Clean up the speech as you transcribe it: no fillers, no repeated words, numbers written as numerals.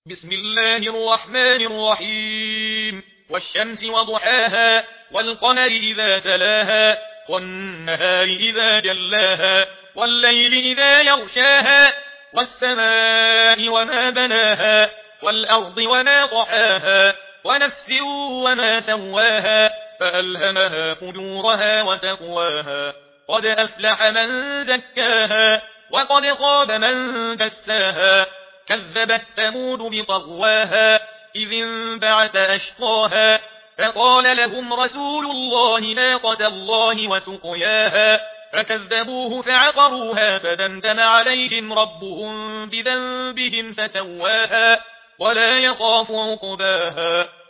بسم الله الرحمن الرحيم والشمس وضحاها والقمر إذا تلاها والنهار إذا جلاها والليل إذا يغشاها والسماء وما بناها والأرض وما طحاها ونفس وما سواها فألهمها فجورها وتقواها قد أفلح من زكاها وقد خاب من دساها كذبت ثمود بطغواها إذ انبعث أشقاها فقال لهم رسول الله ناقة الله وسقياها فكذبوه فعقروها فدمدم عليهم ربهم بذنبهم فسواها ولا يخاف عقباها